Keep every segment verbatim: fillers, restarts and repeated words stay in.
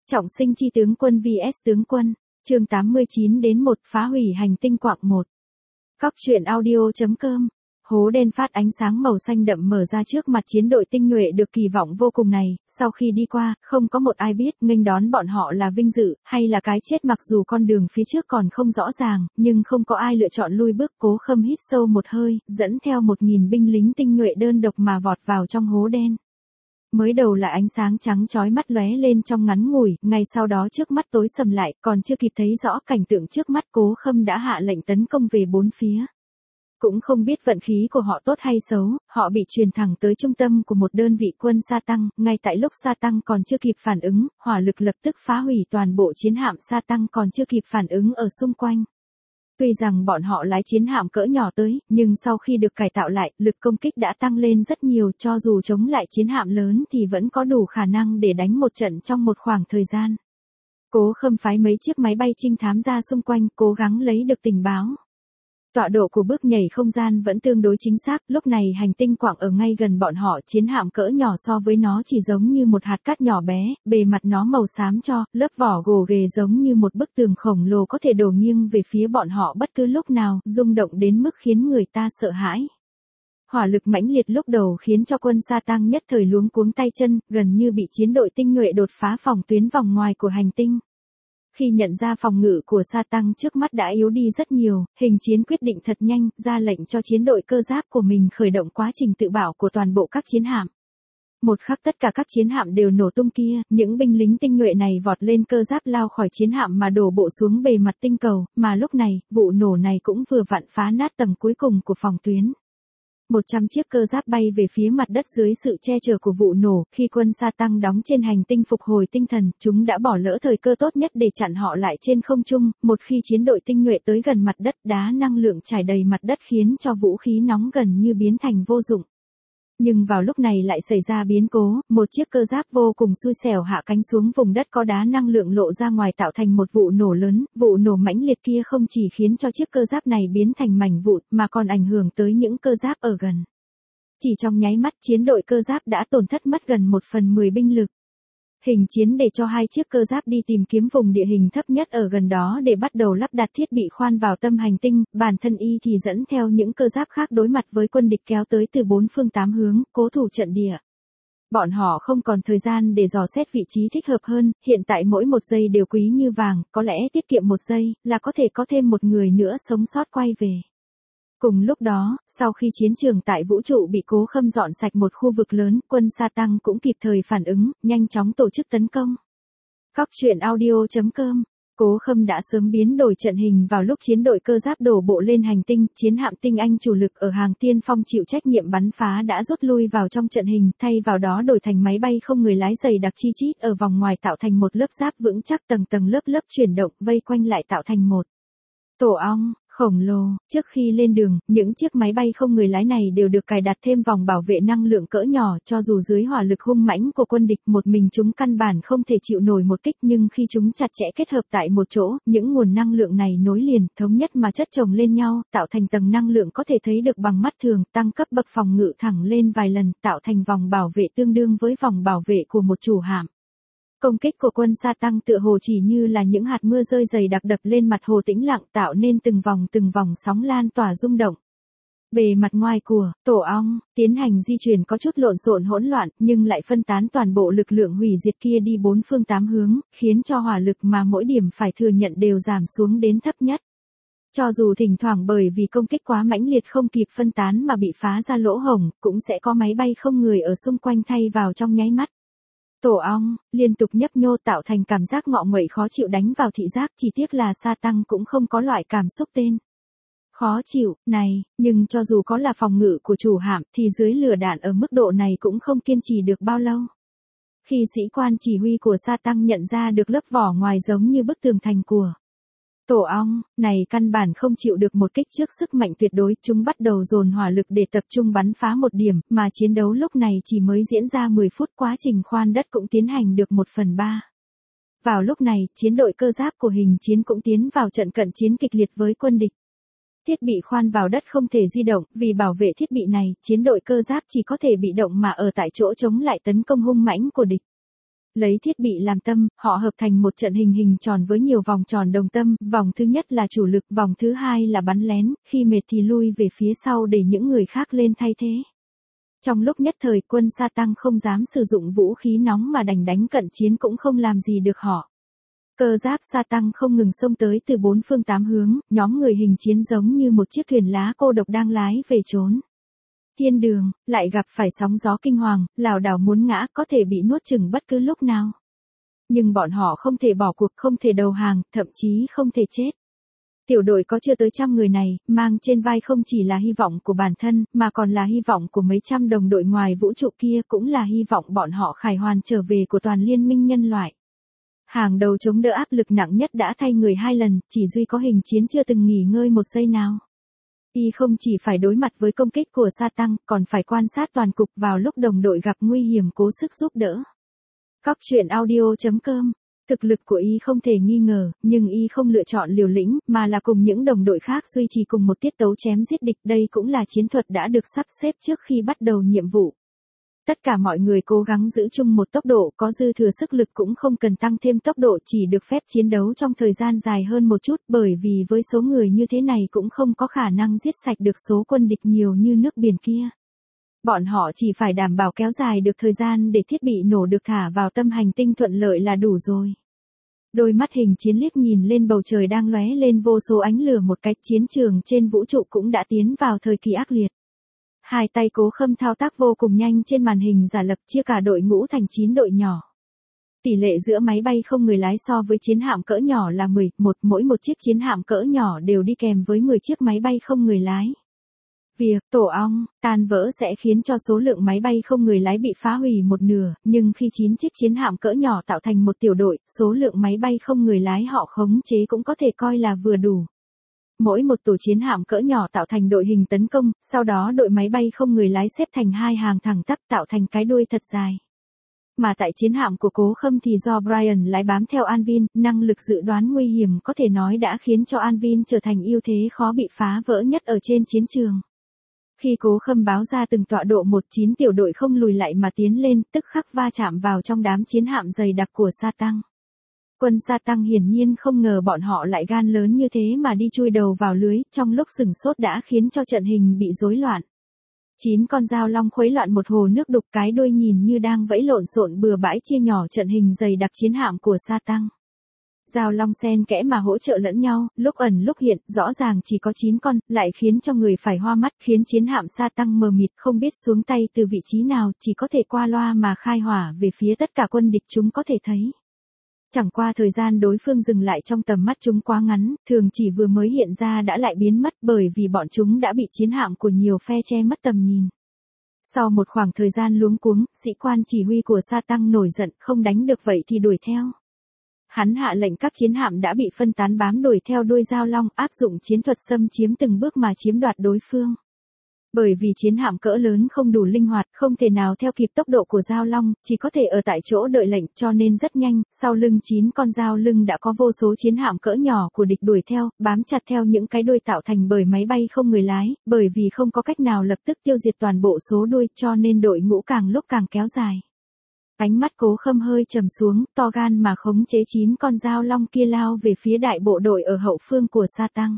Trọng sinh chi tướng quân vs tướng quân, chương tám mươi chín đến một phá hủy hành tinh quạng một. Cóc truyện audio.com. Hố đen phát ánh sáng màu xanh đậm mở ra trước mặt chiến đội tinh nhuệ được kỳ vọng vô cùng này, sau khi đi qua, không có một ai biết nghênh đón bọn họ là vinh dự, hay là cái chết. Mặc dù con đường phía trước còn không rõ ràng, nhưng không có ai lựa chọn lui bước. Cố Khâm hít sâu một hơi, dẫn theo một nghìn binh lính tinh nhuệ đơn độc mà vọt vào trong hố đen. Mới đầu là ánh sáng trắng chói mắt lóe lên trong ngắn ngủi, ngay sau đó trước mắt tối sầm lại, còn chưa kịp thấy rõ cảnh tượng trước mắt, Cố Khâm đã hạ lệnh tấn công về bốn phía. Cũng không biết vận khí của họ tốt hay xấu, họ bị truyền thẳng tới trung tâm của một đơn vị quân Sa Tăng, ngay tại lúc Sa Tăng còn chưa kịp phản ứng, hỏa lực lập tức phá hủy toàn bộ chiến hạm Sa Tăng còn chưa kịp phản ứng ở xung quanh. Tuy rằng bọn họ lái chiến hạm cỡ nhỏ tới, nhưng sau khi được cải tạo lại, lực công kích đã tăng lên rất nhiều, cho dù chống lại chiến hạm lớn thì vẫn có đủ khả năng để đánh một trận trong một khoảng thời gian. Cố Khâm phái mấy chiếc máy bay trinh thám ra xung quanh, cố gắng lấy được tình báo. Tọa độ của bước nhảy không gian vẫn tương đối chính xác, lúc này hành tinh quạng ở ngay gần bọn họ, chiến hạm cỡ nhỏ so với nó chỉ giống như một hạt cát nhỏ bé, bề mặt nó màu xám cho, lớp vỏ gồ ghề giống như một bức tường khổng lồ có thể đổ nghiêng về phía bọn họ bất cứ lúc nào, rung động đến mức khiến người ta sợ hãi. Hỏa lực mãnh liệt lúc đầu khiến cho quân Sa Tăng nhất thời luống cuống tay chân, gần như bị chiến đội tinh nhuệ đột phá phòng tuyến vòng ngoài của hành tinh. Khi nhận ra phòng ngự của Sa Tăng trước mắt đã yếu đi rất nhiều, hình chiến quyết định thật nhanh, ra lệnh cho chiến đội cơ giáp của mình khởi động quá trình tự bảo của toàn bộ các chiến hạm. Một khắc tất cả các chiến hạm đều nổ tung kia, những binh lính tinh nhuệ này vọt lên cơ giáp lao khỏi chiến hạm mà đổ bộ xuống bề mặt tinh cầu, mà lúc này, vụ nổ này cũng vừa vặn phá nát tầng cuối cùng của phòng tuyến. một trăm chiếc cơ giáp bay về phía mặt đất dưới sự che chở của vụ nổ, khi quân Sa Tăng đóng trên hành tinh phục hồi tinh thần, chúng đã bỏ lỡ thời cơ tốt nhất để chặn họ lại trên không trung, một khi chiến đội tinh nhuệ tới gần mặt đất, đá năng lượng trải đầy mặt đất khiến cho vũ khí nóng gần như biến thành vô dụng. Nhưng vào lúc này lại xảy ra biến cố, một chiếc cơ giáp vô cùng xui xẻo hạ cánh xuống vùng đất có đá năng lượng lộ ra ngoài tạo thành một vụ nổ lớn, vụ nổ mãnh liệt kia không chỉ khiến cho chiếc cơ giáp này biến thành mảnh vụn mà còn ảnh hưởng tới những cơ giáp ở gần. Chỉ trong nháy mắt chiến đội cơ giáp đã tổn thất mất gần một phần mười binh lực. Hình chiến để cho hai chiếc cơ giáp đi tìm kiếm vùng địa hình thấp nhất ở gần đó để bắt đầu lắp đặt thiết bị khoan vào tâm hành tinh, bản thân y thì dẫn theo những cơ giáp khác đối mặt với quân địch kéo tới từ bốn phương tám hướng, cố thủ trận địa. Bọn họ không còn thời gian để dò xét vị trí thích hợp hơn, hiện tại mỗi một giây đều quý như vàng, có lẽ tiết kiệm một giây, là có thể có thêm một người nữa sống sót quay về. Cùng lúc đó, sau khi chiến trường tại vũ trụ bị Cố Khâm dọn sạch một khu vực lớn, quân Sa Tăng cũng kịp thời phản ứng, nhanh chóng tổ chức tấn công. Cóc truyện audio.com. Cố Khâm đã sớm biến đổi trận hình vào lúc chiến đội cơ giáp đổ bộ lên hành tinh, chiến hạm tinh anh chủ lực ở hàng tiên phong chịu trách nhiệm bắn phá đã rút lui vào trong trận hình, thay vào đó đổi thành máy bay không người lái dày đặc chi chít ở vòng ngoài tạo thành một lớp giáp vững chắc tầng tầng lớp lớp chuyển động vây quanh lại tạo thành một tổ ong khổng lồ. Trước khi lên đường, những chiếc máy bay không người lái này đều được cài đặt thêm vòng bảo vệ năng lượng cỡ nhỏ, cho dù dưới hỏa lực hung mãnh của quân địch một mình chúng căn bản không thể chịu nổi một kích, nhưng khi chúng chặt chẽ kết hợp tại một chỗ, những nguồn năng lượng này nối liền, thống nhất mà chất chồng lên nhau, tạo thành tầng năng lượng có thể thấy được bằng mắt thường, tăng cấp bậc phòng ngự thẳng lên vài lần, tạo thành vòng bảo vệ tương đương với vòng bảo vệ của một chủ hạm. Công kích của quân Sa Tăng tựa hồ chỉ như là những hạt mưa rơi dày đặc đập lên mặt hồ tĩnh lặng, tạo nên từng vòng từng vòng sóng lan tỏa rung động. Bề mặt ngoài của tổ ong tiến hành di chuyển có chút lộn xộn hỗn loạn, nhưng lại phân tán toàn bộ lực lượng hủy diệt kia đi bốn phương tám hướng, khiến cho hỏa lực mà mỗi điểm phải thừa nhận đều giảm xuống đến thấp nhất. Cho dù thỉnh thoảng bởi vì công kích quá mãnh liệt không kịp phân tán mà bị phá ra lỗ hổng, cũng sẽ có máy bay không người ở xung quanh thay vào trong nháy mắt. Tổ ong liên tục nhấp nhô tạo thành cảm giác ngọ nguậy khó chịu đánh vào thị giác, chỉ tiếc là Sa Tăng cũng không có loại cảm xúc tên khó chịu này, nhưng cho dù có là phòng ngự của chủ hạm thì dưới lửa đạn ở mức độ này cũng không kiên trì được bao lâu. Khi sĩ quan chỉ huy của Sa Tăng nhận ra được lớp vỏ ngoài giống như bức tường thành của tổ ong này căn bản không chịu được một kích trước sức mạnh tuyệt đối, chúng bắt đầu dồn hỏa lực để tập trung bắn phá một điểm, mà chiến đấu lúc này chỉ mới diễn ra mười phút, quá trình khoan đất cũng tiến hành được một phần ba. Vào lúc này, chiến đội cơ giáp của hình chiến cũng tiến vào trận cận chiến kịch liệt với quân địch. Thiết bị khoan vào đất không thể di động, vì bảo vệ thiết bị này, chiến đội cơ giáp chỉ có thể bị động mà ở tại chỗ chống lại tấn công hung mãnh của địch. Lấy thiết bị làm tâm, họ hợp thành một trận hình hình tròn với nhiều vòng tròn đồng tâm, vòng thứ nhất là chủ lực, vòng thứ hai là bắn lén, khi mệt thì lui về phía sau để những người khác lên thay thế. Trong lúc nhất thời quân Sa Tăng không dám sử dụng vũ khí nóng mà đành đánh cận chiến cũng không làm gì được họ. Cơ giáp Sa Tăng không ngừng xông tới từ bốn phương tám hướng, nhóm người hình chiến giống như một chiếc thuyền lá cô độc đang lái về trốn. Thiên đường, lại gặp phải sóng gió kinh hoàng, lảo đảo muốn ngã, có thể bị nuốt chửng bất cứ lúc nào. Nhưng bọn họ không thể bỏ cuộc, không thể đầu hàng, thậm chí không thể chết. Tiểu đội có chưa tới trăm người này, mang trên vai không chỉ là hy vọng của bản thân, mà còn là hy vọng của mấy trăm đồng đội ngoài vũ trụ kia, cũng là hy vọng bọn họ khải hoàn trở về của toàn liên minh nhân loại. Hàng đầu chống đỡ áp lực nặng nhất đã thay người hai lần, chỉ duy có hình chiến chưa từng nghỉ ngơi một giây nào. Y không chỉ phải đối mặt với công kích của Sa Tăng, còn phải quan sát toàn cục vào lúc đồng đội gặp nguy hiểm cố sức giúp đỡ. Cóc truyện audio chấm com. Thực lực của Y không thể nghi ngờ, nhưng Y không lựa chọn liều lĩnh, mà là cùng những đồng đội khác duy trì cùng một tiết tấu chém giết địch. Đây cũng là chiến thuật đã được sắp xếp trước khi bắt đầu nhiệm vụ. Tất cả mọi người cố gắng giữ chung một tốc độ, có dư thừa sức lực cũng không cần tăng thêm tốc độ, chỉ được phép chiến đấu trong thời gian dài hơn một chút, bởi vì với số người như thế này cũng không có khả năng giết sạch được số quân địch nhiều như nước biển kia. Bọn họ chỉ phải đảm bảo kéo dài được thời gian để thiết bị nổ được thả vào tâm hành tinh thuận lợi là đủ rồi. Đôi mắt hình chiến liếc nhìn lên bầu trời đang lóe lên vô số ánh lửa, một cái chiến trường trên vũ trụ cũng đã tiến vào thời kỳ ác liệt. Hai tay Cố Khâm thao tác vô cùng nhanh trên màn hình giả lập, chia cả đội ngũ thành chín đội nhỏ. Tỷ lệ giữa máy bay không người lái so với chiến hạm cỡ nhỏ là mười một, mỗi một chiếc chiến hạm cỡ nhỏ đều đi kèm với mười chiếc máy bay không người lái. Việc tổ ong, tan vỡ sẽ khiến cho số lượng máy bay không người lái bị phá hủy một nửa, nhưng khi chín chiếc chiến hạm cỡ nhỏ tạo thành một tiểu đội, số lượng máy bay không người lái họ khống chế cũng có thể coi là vừa đủ. Mỗi một tổ chiến hạm cỡ nhỏ tạo thành đội hình tấn công, sau đó đội máy bay không người lái xếp thành hai hàng thẳng tắp tạo thành cái đuôi thật dài. Mà tại chiến hạm của Cố Khâm thì do Brian lái bám theo Anvin, năng lực dự đoán nguy hiểm có thể nói đã khiến cho Anvin trở thành ưu thế khó bị phá vỡ nhất ở trên chiến trường. Khi Cố Khâm báo ra từng tọa độ một chín tiểu đội không lùi lại mà tiến lên, tức khắc va chạm vào trong đám chiến hạm dày đặc của Sa Tăng. Quân Sa Tăng hiển nhiên không ngờ bọn họ lại gan lớn như thế mà đi chui đầu vào lưới, trong lúc sửng sốt đã khiến cho trận hình bị rối loạn. Chín con dao long khuấy loạn một hồ nước đục, cái đuôi nhìn như đang vẫy lộn xộn bừa bãi chia nhỏ trận hình dày đặc chiến hạm của Sa Tăng. Dao long xen kẽ mà hỗ trợ lẫn nhau, lúc ẩn lúc hiện, rõ ràng chỉ có chín con, lại khiến cho người phải hoa mắt, khiến chiến hạm Sa Tăng mờ mịt không biết xuống tay từ vị trí nào, chỉ có thể qua loa mà khai hỏa về phía tất cả quân địch chúng có thể thấy. Chẳng qua thời gian đối phương dừng lại trong tầm mắt chúng quá ngắn, thường chỉ vừa mới hiện ra đã lại biến mất bởi vì bọn chúng đã bị chiến hạm của nhiều phe che mất tầm nhìn. Sau một khoảng thời gian luống cuống, sĩ quan chỉ huy của Sa Tăng nổi giận, không đánh được vậy thì đuổi theo. Hắn hạ lệnh các chiến hạm đã bị phân tán bám đuổi theo đuôi dao long, áp dụng chiến thuật xâm chiếm từng bước mà chiếm đoạt đối phương. Bởi vì chiến hạm cỡ lớn không đủ linh hoạt, không thể nào theo kịp tốc độ của dao long, chỉ có thể ở tại chỗ đợi lệnh, cho nên rất nhanh, sau lưng chín con dao lưng đã có vô số chiến hạm cỡ nhỏ của địch đuổi theo, bám chặt theo những cái đuôi tạo thành bởi máy bay không người lái, bởi vì không có cách nào lập tức tiêu diệt toàn bộ số đuôi, cho nên đội ngũ càng lúc càng kéo dài. Ánh mắt Cố Khâm hơi trầm xuống, to gan mà khống chế chín con dao long kia lao về phía đại bộ đội ở hậu phương của Sa Tăng.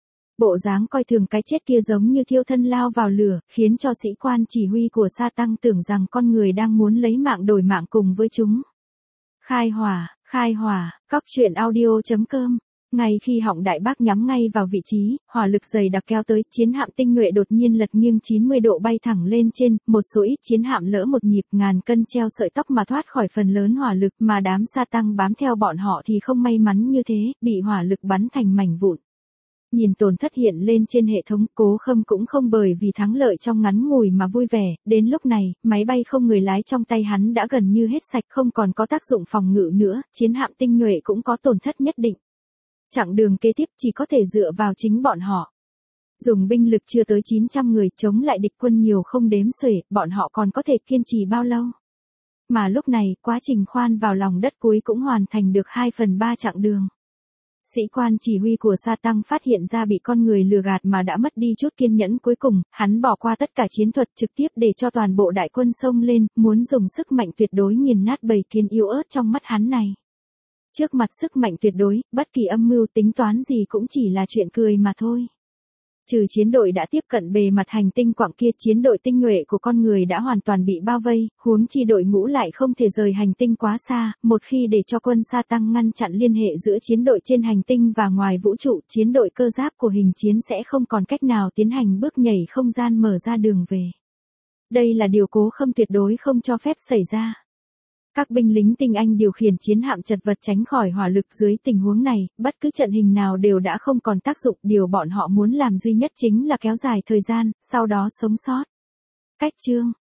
Bộ dáng coi thường cái chết kia giống như thiêu thân lao vào lửa, khiến cho sĩ quan chỉ huy của Sa Tăng tưởng rằng con người đang muốn lấy mạng đổi mạng cùng với chúng. Khai hỏa, khai hỏa, cóc truyện audio chấm com. Ngay khi họng đại bác nhắm ngay vào vị trí, hỏa lực dày đặc kéo tới, chiến hạm tinh nhuệ đột nhiên lật nghiêng chín mươi độ bay thẳng lên trên, một số ít chiến hạm lỡ một nhịp, ngàn cân treo sợi tóc mà thoát khỏi phần lớn hỏa lực, mà đám Sa Tăng bám theo bọn họ thì không may mắn như thế, bị hỏa lực bắn thành mảnh vụn. Nhìn tổn thất hiện lên trên hệ thống, Cố Khâm cũng không bởi vì thắng lợi trong ngắn ngủi mà vui vẻ, đến lúc này, máy bay không người lái trong tay hắn đã gần như hết sạch, không còn có tác dụng phòng ngự nữa, chiến hạm tinh nhuệ cũng có tổn thất nhất định. Chặng đường kế tiếp chỉ có thể dựa vào chính bọn họ. Dùng binh lực chưa tới chín trăm người chống lại địch quân nhiều không đếm xuể, bọn họ còn có thể kiên trì bao lâu? Mà lúc này, quá trình khoan vào lòng đất cuối cũng hoàn thành được hai phần ba chặng đường. Sĩ quan chỉ huy của Sa Tăng phát hiện ra bị con người lừa gạt mà đã mất đi chút kiên nhẫn cuối cùng, hắn bỏ qua tất cả chiến thuật trực tiếp để cho toàn bộ đại quân xông lên, muốn dùng sức mạnh tuyệt đối nghiền nát bầy kiến yếu ớt trong mắt hắn này. Trước mặt sức mạnh tuyệt đối, bất kỳ âm mưu tính toán gì cũng chỉ là chuyện cười mà thôi. Trừ chiến đội đã tiếp cận bề mặt hành tinh quặng kia, chiến đội tinh nhuệ của con người đã hoàn toàn bị bao vây, huống chi đội ngũ lại không thể rời hành tinh quá xa, một khi để cho quân Sa Tăng ngăn chặn liên hệ giữa chiến đội trên hành tinh và ngoài vũ trụ, chiến đội cơ giáp của hình chiến sẽ không còn cách nào tiến hành bước nhảy không gian mở ra đường về. Đây là điều cố không tuyệt đối không cho phép xảy ra. Các binh lính tinh Anh điều khiển chiến hạm chật vật tránh khỏi hỏa lực dưới tình huống này, bất cứ trận hình nào đều đã không còn tác dụng, điều bọn họ muốn làm duy nhất chính là kéo dài thời gian, sau đó sống sót. Cách chương